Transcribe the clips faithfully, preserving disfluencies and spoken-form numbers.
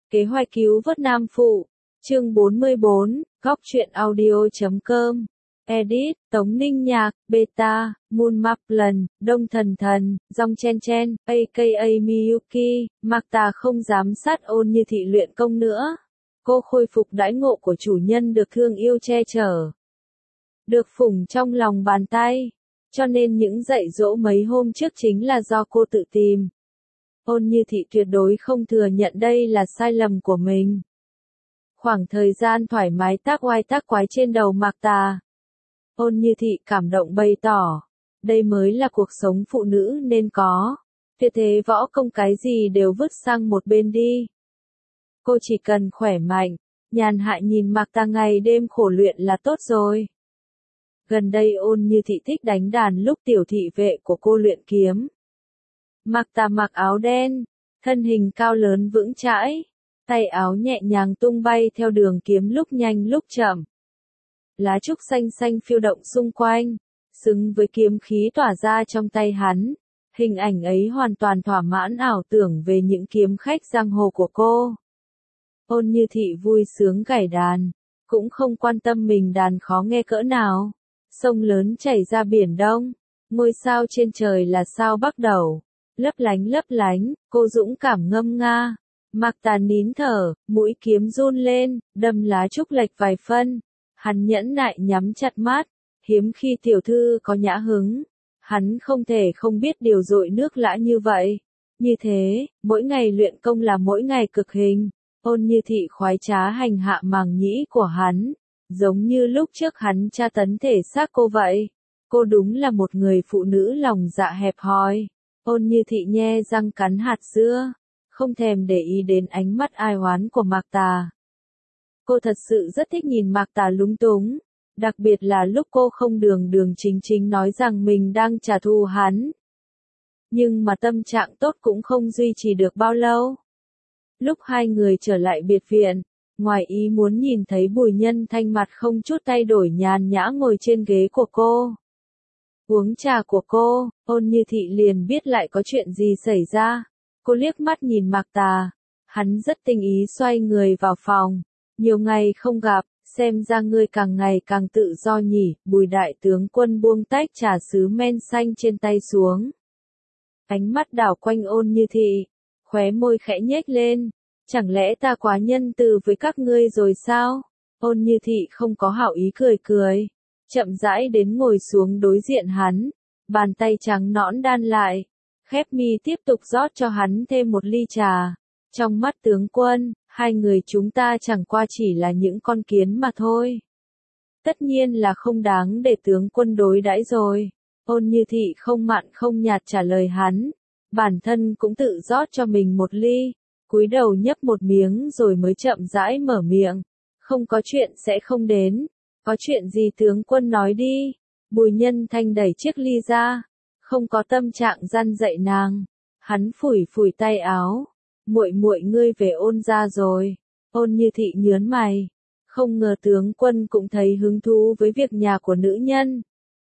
Kế hoạch cứu vớt Nam Phụ, chương bốn mươi bốn, góc truyện audio.com. Edit, Tống Ninh Nhạc, Beta, Moon Maplen, Đông Thần Thần, Dong Chen Chen, aka Miyuki, Makta không dám sát Ôn Như Thị luyện công nữa. Cô khôi phục đãi ngộ của chủ nhân được thương yêu che chở, được phủng trong lòng bàn tay, cho nên những dạy dỗ mấy hôm trước chính là do cô tự tìm. Ôn Như Thị tuyệt đối không thừa nhận đây là sai lầm của mình. Khoảng thời gian thoải mái tác oai tác quái trên đầu Makta, Ôn Như Thị cảm động bày tỏ, đây mới là cuộc sống phụ nữ nên có. Tuyệt thế võ công cái gì đều vứt sang một bên đi. Cô chỉ cần khỏe mạnh, nhàn hạ nhìn Makta ngày đêm khổ luyện là tốt rồi. Gần đây Ôn Như Thị thích đánh đàn lúc tiểu thị vệ của cô luyện kiếm. Makta mặc áo đen, thân hình cao lớn vững chãi, tay áo nhẹ nhàng tung bay theo đường kiếm lúc nhanh lúc chậm. Lá trúc xanh xanh phiêu động xung quanh, xứng với kiếm khí tỏa ra trong tay hắn. Hình ảnh ấy hoàn toàn thỏa mãn ảo tưởng về những kiếm khách giang hồ của cô. Ôn Như Thị vui sướng gảy đàn, cũng không quan tâm mình đàn khó nghe cỡ nào. Sông lớn chảy ra biển đông, ngôi sao trên trời là sao bắt đầu, lấp lánh lấp lánh, cô dũng cảm ngâm nga. Makta nín thở, mũi kiếm run lên, đâm lá trúc lệch vài phân. Hắn nhẫn nại nhắm chặt mắt, hiếm khi tiểu thư có nhã hứng. Hắn không thể không biết điều dội nước lã như vậy. Như thế, mỗi ngày luyện công là mỗi ngày cực hình. Ôn Như Thị khoái trá hành hạ màng nhĩ của hắn, giống như lúc trước hắn tra tấn thể xác cô vậy. Cô đúng là một người phụ nữ lòng dạ hẹp hòi. Ôn Như Thị nhe răng cắn hạt dưa, không thèm để ý đến ánh mắt ai oán của Makta. Cô thật sự rất thích nhìn Makta lúng túng, đặc biệt là lúc cô không đường đường chính chính nói rằng mình đang trả thù hắn. Nhưng mà tâm trạng tốt cũng không duy trì được bao lâu. Lúc hai người trở lại biệt viện, ngoài ý muốn nhìn thấy Bùi Nhân Thanh mặt không chút thay đổi nhàn nhã ngồi trên ghế của cô. Uống trà của cô, Ôn Như Thị liền biết lại có chuyện gì xảy ra. Cô liếc mắt nhìn Makta, hắn rất tinh ý xoay người vào phòng. Nhiều ngày không gặp, xem ra ngươi càng ngày càng tự do nhỉ. Bùi đại tướng quân buông tách trà sứ men xanh trên tay xuống. Ánh mắt đảo quanh Ôn Như Thị, khóe môi khẽ nhếch lên. Chẳng lẽ ta quá nhân từ với các ngươi rồi sao? Ôn Như Thị không có hảo ý cười cười, chậm rãi đến ngồi xuống đối diện hắn, bàn tay trắng nõn đan lại, khép mi tiếp tục rót cho hắn thêm một ly trà. Trong mắt tướng quân, hai người chúng ta chẳng qua chỉ là những con kiến mà thôi. Tất nhiên là không đáng để tướng quân đối đãi rồi. Ôn Như Thị không mặn không nhạt trả lời hắn, bản thân cũng tự rót cho mình một ly, cúi đầu nhấp một miếng rồi mới chậm rãi mở miệng. Không có chuyện sẽ không đến. Có chuyện gì tướng quân nói đi. Bùi Nhân Thanh đẩy chiếc ly ra, không có tâm trạng răn dạy nàng. Hắn phủi phủi tay áo. Muội muội ngươi về Ôn gia rồi. Ôn Như Thị nhớn mày, không ngờ tướng quân cũng thấy hứng thú với việc nhà của nữ nhân.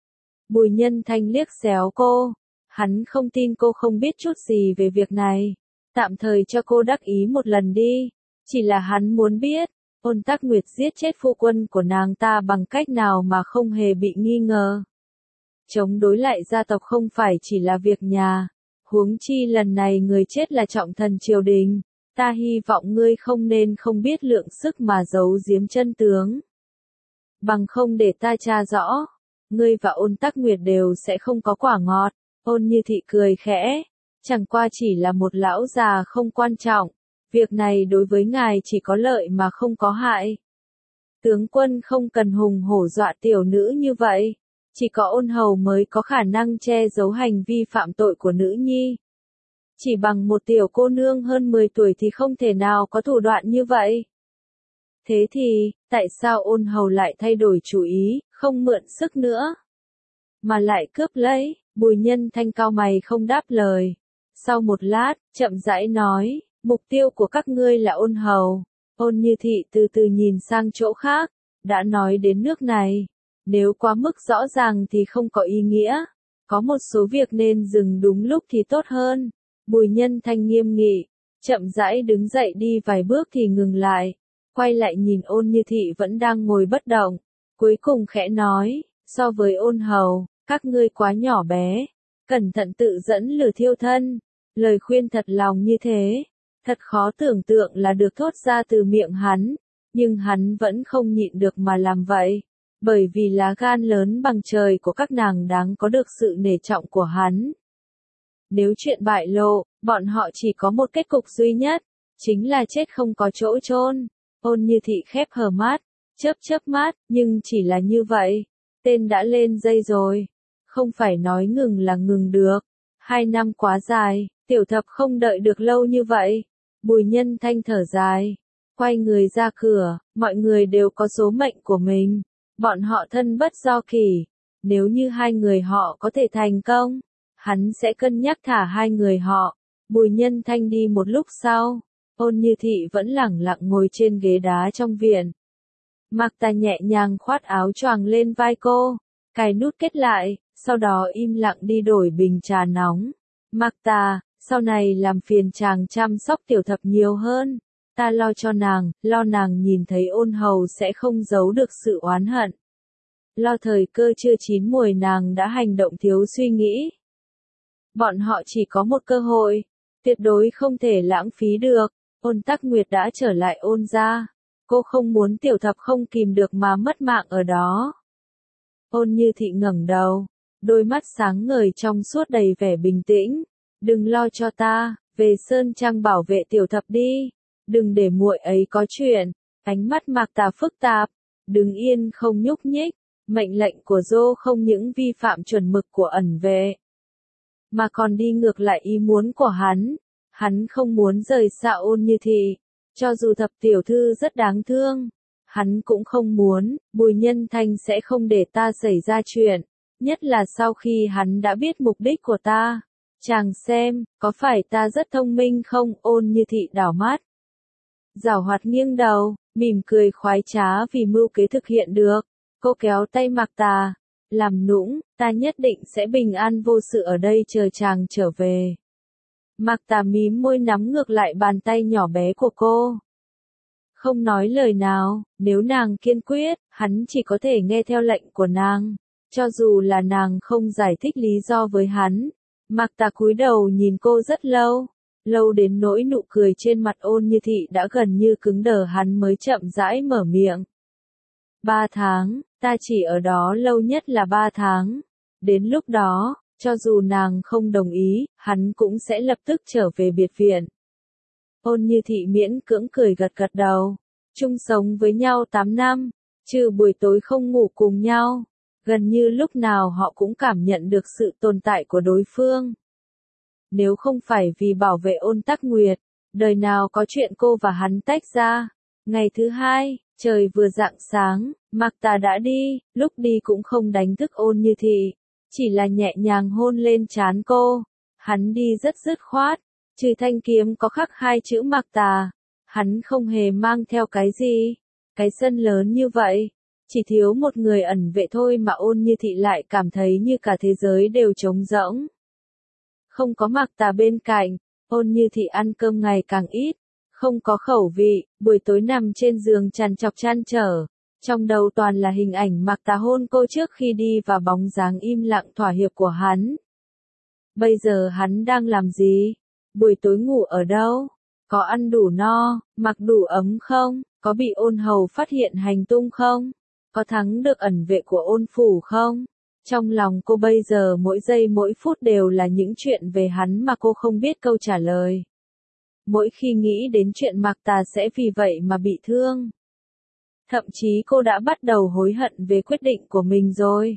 Bùi Nhân Thanh liếc xéo cô, hắn không tin cô không biết chút gì về việc này. Tạm thời cho cô đắc ý một lần đi. Chỉ là hắn muốn biết, Ôn Tắc Nguyệt giết chết phu quân của nàng ta bằng cách nào mà không hề bị nghi ngờ. Chống đối lại gia tộc không phải chỉ là việc nhà. Huống chi lần này người chết là trọng thần triều đình. Ta hy vọng ngươi không nên không biết lượng sức mà giấu giếm chân tướng. Bằng không để ta tra rõ, ngươi và Ôn Tắc Nguyệt đều sẽ không có quả ngọt. Ôn Như Thị cười khẽ. Chẳng qua chỉ là một lão già không quan trọng. Việc này đối với ngài chỉ có lợi mà không có hại. Tướng quân không cần hùng hổ dọa tiểu nữ như vậy. Chỉ có Ôn hầu mới có khả năng che giấu hành vi phạm tội của nữ nhi. Chỉ bằng một tiểu cô nương hơn mười tuổi thì không thể nào có thủ đoạn như vậy. Thế thì, tại sao Ôn hầu lại thay đổi chủ ý, không mượn sức nữa, mà lại cướp lấy? Bùi Nhân Thanh cao mày không đáp lời. Sau một lát, chậm rãi nói, mục tiêu của các ngươi là Ôn hầu. Ôn Như Thị từ từ nhìn sang chỗ khác, đã nói đến nước này. Nếu quá mức rõ ràng thì không có ý nghĩa. Có một số việc nên dừng đúng lúc thì tốt hơn. Bùi Nhân Thanh nghiêm nghị, chậm rãi đứng dậy đi vài bước thì ngừng lại, quay lại nhìn Ôn Như Thị vẫn đang ngồi bất động, cuối cùng khẽ nói, so với Ôn hầu, các ngươi quá nhỏ bé, cẩn thận tự dẫn lửa thiêu thân, lời khuyên thật lòng như thế, thật khó tưởng tượng là được thốt ra từ miệng hắn, nhưng hắn vẫn không nhịn được mà làm vậy, bởi vì lá gan lớn bằng trời của các nàng đáng có được sự nể trọng của hắn. Nếu chuyện bại lộ, bọn họ chỉ có một kết cục duy nhất, chính là chết không có chỗ chôn. Ôn Như Thị khép hờ mắt, chớp chớp mắt, nhưng chỉ là như vậy, tên đã lên dây rồi, không phải nói ngừng là ngừng được. Hai năm quá dài, Tiểu Thập không đợi được lâu như vậy. Bùi Nhân Thanh thở dài, quay người ra cửa, mọi người đều có số mệnh của mình, bọn họ thân bất do kỷ, nếu như hai người họ có thể thành công, hắn sẽ cân nhắc thả hai người họ. Bùi Nhân Thanh đi một lúc sau, Ôn Như Thị vẫn lẳng lặng ngồi trên ghế đá trong viện. Mạc Tà nhẹ nhàng khoát áo choàng lên vai cô, cài nút kết lại, sau đó im lặng đi đổi bình trà nóng. Mạc Tà, sau này làm phiền chàng chăm sóc Tiểu Thập nhiều hơn, ta lo cho nàng, lo nàng nhìn thấy Ôn hầu sẽ không giấu được sự oán hận. Lo thời cơ chưa chín muồi nàng đã hành động thiếu suy nghĩ. Bọn họ chỉ có một cơ hội, tuyệt đối không thể lãng phí được. Ôn Tắc Nguyệt đã trở lại Ôn gia, cô không muốn Tiểu Thập không kìm được mà mất mạng ở đó. Ôn Như Thị ngẩng đầu, đôi mắt sáng ngời trong suốt đầy vẻ bình tĩnh. Đừng lo cho ta, về Sơn Trang bảo vệ Tiểu Thập đi, đừng để muội ấy có chuyện. Ánh mắt Mạc Tà phức tạp, đứng yên không nhúc nhích. Mệnh lệnh của Dô không những vi phạm chuẩn mực của ẩn vệ, mà còn đi ngược lại ý muốn của hắn. Hắn không muốn rời xa Ôn Như Thị, cho dù Thập tiểu thư rất đáng thương, hắn cũng không muốn. Bùi Nhân Thanh sẽ không để ta xảy ra chuyện, nhất là sau khi hắn đã biết mục đích của ta. Chàng xem, có phải ta rất thông minh không? Ôn Như Thị đảo mắt, giảo hoạt nghiêng đầu, mỉm cười khoái trá vì mưu kế thực hiện được. Cô kéo tay Mạc Tà, làm nũng, ta nhất định sẽ bình an vô sự ở đây chờ chàng trở về. Mạc Tà mím môi nắm ngược lại bàn tay nhỏ bé của cô. Không nói lời nào, nếu nàng kiên quyết, hắn chỉ có thể nghe theo lệnh của nàng, cho dù là nàng không giải thích lý do với hắn. Mạc Tà cúi đầu nhìn cô rất lâu, lâu đến nỗi nụ cười trên mặt Ôn Như Thị đã gần như cứng đờ, hắn mới chậm rãi mở miệng. Ba tháng, ta chỉ ở đó lâu nhất là ba tháng. Đến lúc đó, cho dù nàng không đồng ý, hắn cũng sẽ lập tức trở về biệt viện. Ôn Như Thị miễn cưỡng cười gật gật đầu. Chung sống với nhau tám năm, trừ buổi tối không ngủ cùng nhau, gần như lúc nào họ cũng cảm nhận được sự tồn tại của đối phương. Nếu không phải vì bảo vệ Ôn Tắc Nguyệt, đời nào có chuyện cô và hắn tách ra. Ngày thứ hai, trời vừa rạng sáng, Mạc Tà đã đi, lúc đi cũng không đánh thức Ôn Như Thị, chỉ là nhẹ nhàng hôn lên trán cô. Hắn đi rất dứt khoát, trừ thanh kiếm có khắc hai chữ Mạc Tà, hắn không hề mang theo cái gì. Cái sân lớn như vậy, chỉ thiếu một người ẩn vệ thôi mà Ôn Như Thị lại cảm thấy như cả thế giới đều trống rỗng. Không có Mạc Tà bên cạnh, Ôn Như Thị ăn cơm ngày càng ít, không có khẩu vị, buổi tối nằm trên giường trằn trọc trăn trở, trong đầu toàn là hình ảnh Mạc Tà hôn cô trước khi đi và bóng dáng im lặng thỏa hiệp của hắn. Bây giờ hắn đang làm gì? Buổi tối ngủ ở đâu? Có ăn đủ no, mặc đủ ấm không? Có bị Ôn hầu phát hiện hành tung không? Có thắng được ẩn vệ của Ôn phủ không? Trong lòng cô bây giờ mỗi giây mỗi phút đều là những chuyện về hắn mà cô không biết câu trả lời. Mỗi khi nghĩ đến chuyện Mạc Tà sẽ vì vậy mà bị thương. Thậm chí cô đã bắt đầu hối hận về quyết định của mình rồi.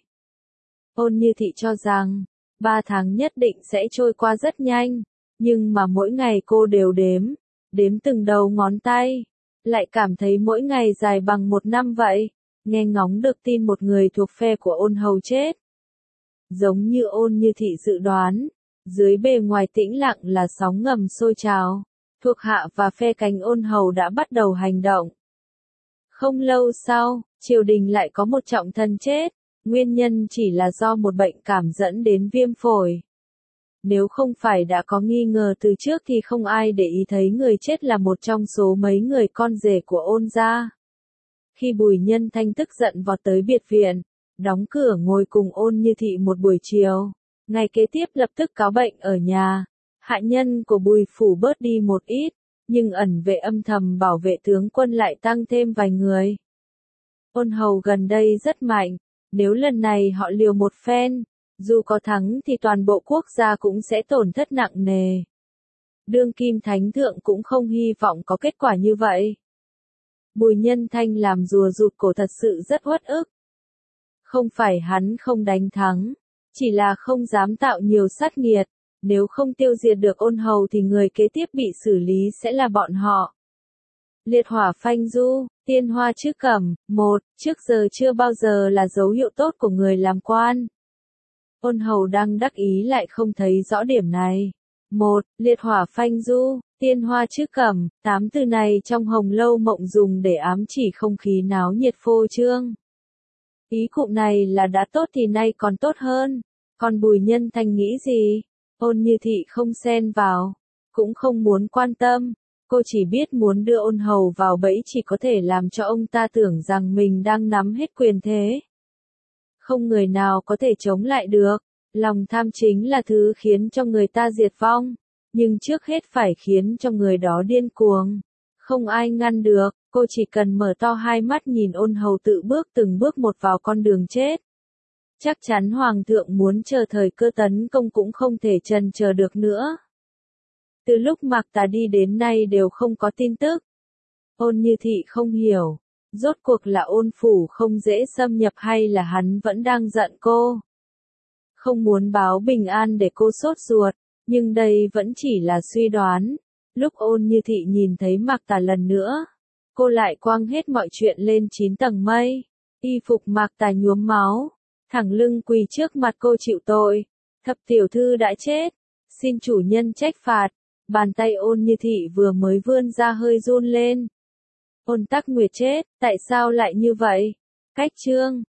Ôn Như Thị cho rằng, ba tháng nhất định sẽ trôi qua rất nhanh, nhưng mà mỗi ngày cô đều đếm, đếm từng đầu ngón tay, lại cảm thấy mỗi ngày dài bằng một năm vậy. Nghe ngóng được tin một người thuộc phe của Ôn hầu chết. Giống như Ôn Như Thị dự đoán, dưới bề ngoài tĩnh lặng là sóng ngầm sôi trào, thuộc hạ và phe cánh Ôn hầu đã bắt đầu hành động. Không lâu sau, triều đình lại có một trọng thần chết, nguyên nhân chỉ là do một bệnh cảm dẫn đến viêm phổi. Nếu không phải đã có nghi ngờ từ trước thì không ai để ý thấy người chết là một trong số mấy người con rể của ôn gia. Khi Bùi Nhân Thanh tức giận vọt tới biệt viện, đóng cửa ngồi cùng Ôn Như Thị một buổi chiều, ngày kế tiếp lập tức cáo bệnh ở nhà, hạ nhân của Bùi phủ bớt đi một ít, nhưng ẩn vệ âm thầm bảo vệ tướng quân lại tăng thêm vài người. Ôn hầu gần đây rất mạnh, nếu lần này họ liều một phen, dù có thắng thì toàn bộ quốc gia cũng sẽ tổn thất nặng nề. Đương kim thánh thượng cũng không hy vọng có kết quả như vậy. Bùi Nhân Thanh làm rùa rụt cổ thật sự rất uất ức. Không phải hắn không đánh thắng, chỉ là không dám tạo nhiều sát nghiệt, nếu không tiêu diệt được ôn hầu thì người kế tiếp bị xử lý sẽ là bọn họ. Liệt hỏa phanh du, tiên hoa chữ cẩm, một, trước giờ chưa bao giờ là dấu hiệu tốt của người làm quan. Ôn hầu đang đắc ý lại không thấy rõ điểm này. Một, liệt hỏa phanh du, tiên hoa chữ cẩm, tám từ này trong Hồng Lâu Mộng dùng để ám chỉ không khí náo nhiệt phô trương. Ý cụm này là đã tốt thì nay còn tốt hơn, còn Bùi Nhân Thanh nghĩ gì? Ôn Như Thị không xen vào, cũng không muốn quan tâm, cô chỉ biết muốn đưa ôn hầu vào bẫy chỉ có thể làm cho ông ta tưởng rằng mình đang nắm hết quyền thế. Không người nào có thể chống lại được, lòng tham chính là thứ khiến cho người ta diệt vong, nhưng trước hết phải khiến cho người đó điên cuồng. Không ai ngăn được, cô chỉ cần mở to hai mắt nhìn ôn hầu tự bước từng bước một vào con đường chết. Chắc chắn Hoàng thượng muốn chờ thời cơ tấn công cũng không thể chần chờ được nữa. Từ lúc Mạc Tà đi đến nay đều không có tin tức. Ôn Như Thị không hiểu, rốt cuộc là ôn phủ không dễ xâm nhập hay là hắn vẫn đang giận cô. Không muốn báo bình an để cô sốt ruột, nhưng đây vẫn chỉ là suy đoán. Lúc Ôn Như Thị nhìn thấy Mạc Tà lần nữa, cô lại quăng hết mọi chuyện lên chín tầng mây. Y phục Mạc Tà nhuốm máu, thẳng lưng quỳ trước mặt cô chịu tội. Thập tiểu thư đã chết, xin chủ nhân trách phạt. Bàn tay Ôn Như Thị vừa mới vươn ra hơi run lên. Ôn Tắc Nguyệt chết, tại sao lại như vậy? Cách chương